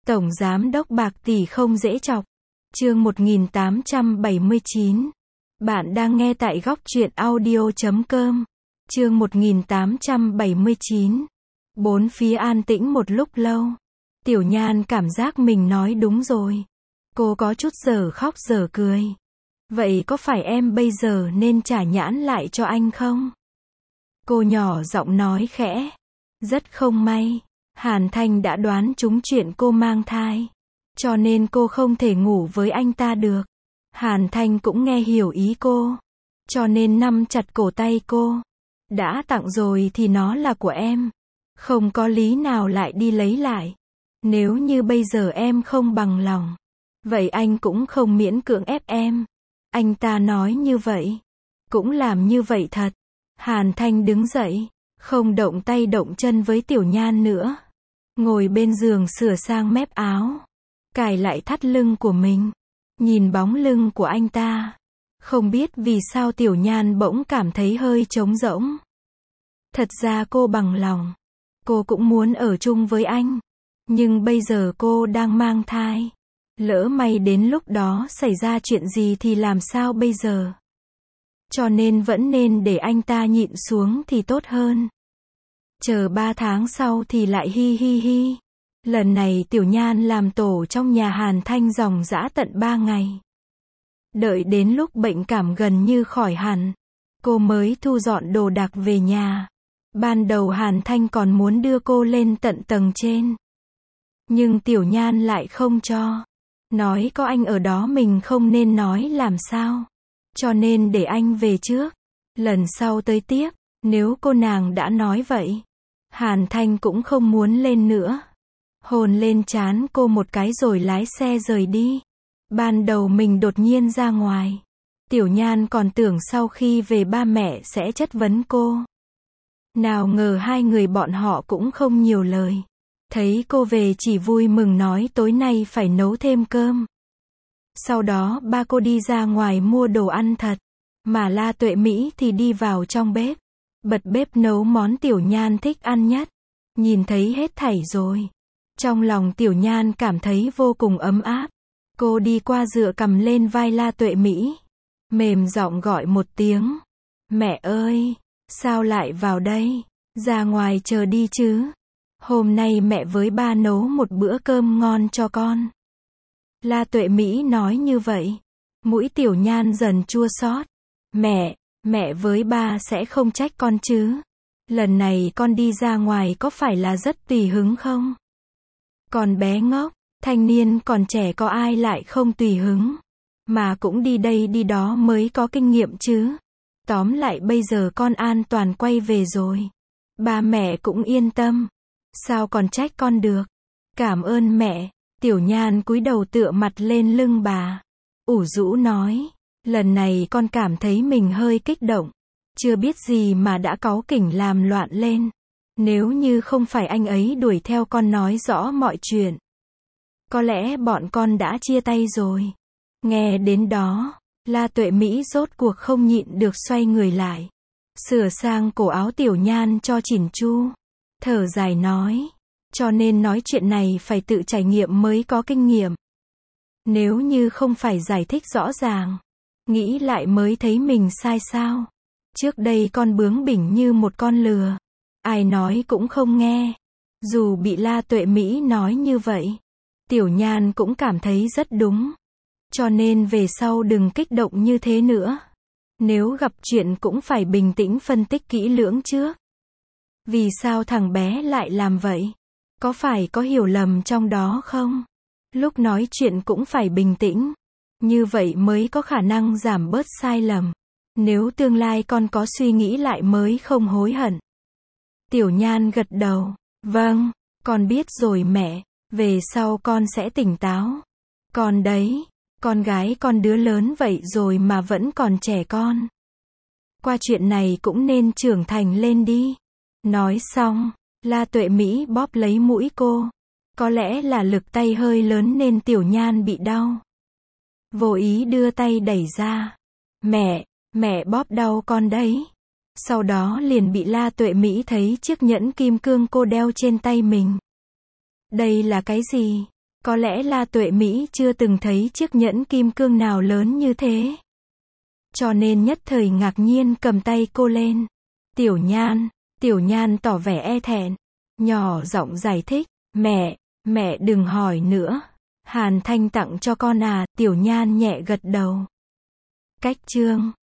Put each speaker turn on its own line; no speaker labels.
Tổng giám đốc bạc tỷ không dễ chọc. Chương 1879. Bạn đang nghe tại góc truyện audio.com. Chương 1879. Bốn phía an tĩnh một lúc lâu. Tiểu Nhan cảm giác mình nói đúng rồi. Cô có chút giờ khóc giờ cười. Vậy có phải em bây giờ nên trả nhãn lại cho anh không? Cô nhỏ giọng nói khẽ. Rất không may, Hàn Thanh đã đoán trúng chuyện cô mang thai. Cho nên cô không thể ngủ với anh ta được. Hàn Thanh cũng nghe hiểu ý cô. Cho nên nắm chặt cổ tay cô. Đã tặng rồi thì nó là của em. Không có lý nào lại đi lấy lại. Nếu như bây giờ em không bằng lòng, vậy anh cũng không miễn cưỡng ép em. Anh ta nói như vậy. Cũng làm như vậy thật. Hàn Thanh đứng dậy. Không động tay động chân với Tiểu Nhan nữa. Ngồi bên giường sửa sang mép áo. Cài lại thắt lưng của mình. Nhìn bóng lưng của anh ta. Không biết vì sao Tiểu Nhan bỗng cảm thấy hơi trống rỗng. Thật ra cô bằng lòng. Cô cũng muốn ở chung với anh. Nhưng bây giờ cô đang mang thai. Lỡ may đến lúc đó xảy ra chuyện gì thì làm sao bây giờ? Cho nên vẫn nên để anh ta nhịn xuống thì tốt hơn. Chờ 3 tháng sau thì lại hi hi hi. Lần này Tiểu Nhan làm tổ trong nhà Hàn Thanh dòng dã tận 3 ngày. Đợi đến lúc bệnh cảm gần như khỏi hẳn, cô mới thu dọn đồ đạc về nhà. Ban đầu Hàn Thanh còn muốn đưa cô lên tận tầng trên. Nhưng Tiểu Nhan lại không cho. Nói có anh ở đó mình không nên nói làm sao. Cho nên để anh về trước. Lần sau tới tiếp, nếu cô nàng đã nói vậy. Hàn Thanh cũng không muốn lên nữa. Hôn lên trán cô một cái rồi lái xe rời đi. Ban đầu mình đột nhiên ra ngoài. Tiểu Nhan còn tưởng sau khi về ba mẹ sẽ chất vấn cô. Nào ngờ hai người bọn họ cũng không nhiều lời. Thấy cô về chỉ vui mừng nói tối nay phải nấu thêm cơm. Sau đó ba cô đi ra ngoài mua đồ ăn thật. Mà La Tuệ Mỹ thì đi vào trong bếp. Bật bếp nấu món Tiểu Nhan thích ăn nhất. Nhìn thấy hết thảy rồi. Trong lòng Tiểu Nhan cảm thấy vô cùng ấm áp. Cô đi qua dựa cằm lên vai La Tuệ Mỹ. Mềm giọng gọi một tiếng. Mẹ ơi, sao lại vào đây? Ra ngoài chờ đi chứ. Hôm nay mẹ với ba nấu một bữa cơm ngon cho con. La Tuệ Mỹ nói như vậy. Mũi Tiểu Nhan dần chua xót. Mẹ với ba sẽ không trách con chứ? Lần này con đi ra ngoài có phải là rất tùy hứng không? Còn bé ngốc, thanh niên còn trẻ có ai lại không tùy hứng? Mà cũng đi đây đi đó mới có kinh nghiệm chứ. Tóm lại bây giờ con an toàn quay về rồi. Ba mẹ cũng yên tâm. Sao còn trách con được? Cảm ơn mẹ. Tiểu Nhan cúi đầu tựa mặt lên lưng bà. Ủ rũ nói. Lần này con cảm thấy mình hơi kích động. Chưa biết gì mà đã cáu kỉnh làm loạn lên. Nếu như không phải anh ấy đuổi theo con nói rõ mọi chuyện. Có lẽ bọn con đã chia tay rồi. Nghe đến đó, La Tuệ Mỹ rốt cuộc không nhịn được xoay người lại. Sửa sang cổ áo Tiểu Nhan cho chỉn chu. Thở dài nói. Cho nên nói chuyện này phải tự trải nghiệm mới có kinh nghiệm. Nếu như không phải giải thích rõ ràng. Nghĩ lại mới thấy mình sai sao. Trước đây con bướng bỉnh như một con lừa. Ai nói cũng không nghe. Dù bị La Tuệ Mỹ nói như vậy. Tiểu Nhan cũng cảm thấy rất đúng. Cho nên về sau đừng kích động như thế nữa. Nếu gặp chuyện cũng phải bình tĩnh phân tích kỹ lưỡng trước. Vì sao thằng bé lại làm vậy? Có phải có hiểu lầm trong đó không? Lúc nói chuyện cũng phải bình tĩnh. Như vậy mới có khả năng giảm bớt sai lầm. Nếu tương lai con có suy nghĩ lại mới không hối hận. Tiểu Nhan gật đầu. Vâng, con biết rồi mẹ. Về sau con sẽ tỉnh táo. Con đấy, con gái con đứa lớn vậy rồi mà vẫn còn trẻ con. Qua chuyện này cũng nên trưởng thành lên đi. Nói xong, La Tuệ Mỹ bóp lấy mũi cô. Có lẽ là lực tay hơi lớn nên Tiểu Nhan bị đau. Vô ý đưa tay đẩy ra. Mẹ bóp đau con đấy. Sau đó liền bị La Tuệ Mỹ thấy chiếc nhẫn kim cương cô đeo trên tay mình. Đây là cái gì? Có lẽ La Tuệ Mỹ chưa từng thấy chiếc nhẫn kim cương nào lớn như thế. Cho nên nhất thời ngạc nhiên cầm tay cô lên. Tiểu Nhan tỏ vẻ e thẹn. Nhỏ giọng giải thích. Mẹ đừng hỏi nữa. Hàn Thanh tặng cho con à, Tiểu Nhan nhẹ gật đầu. Cách chương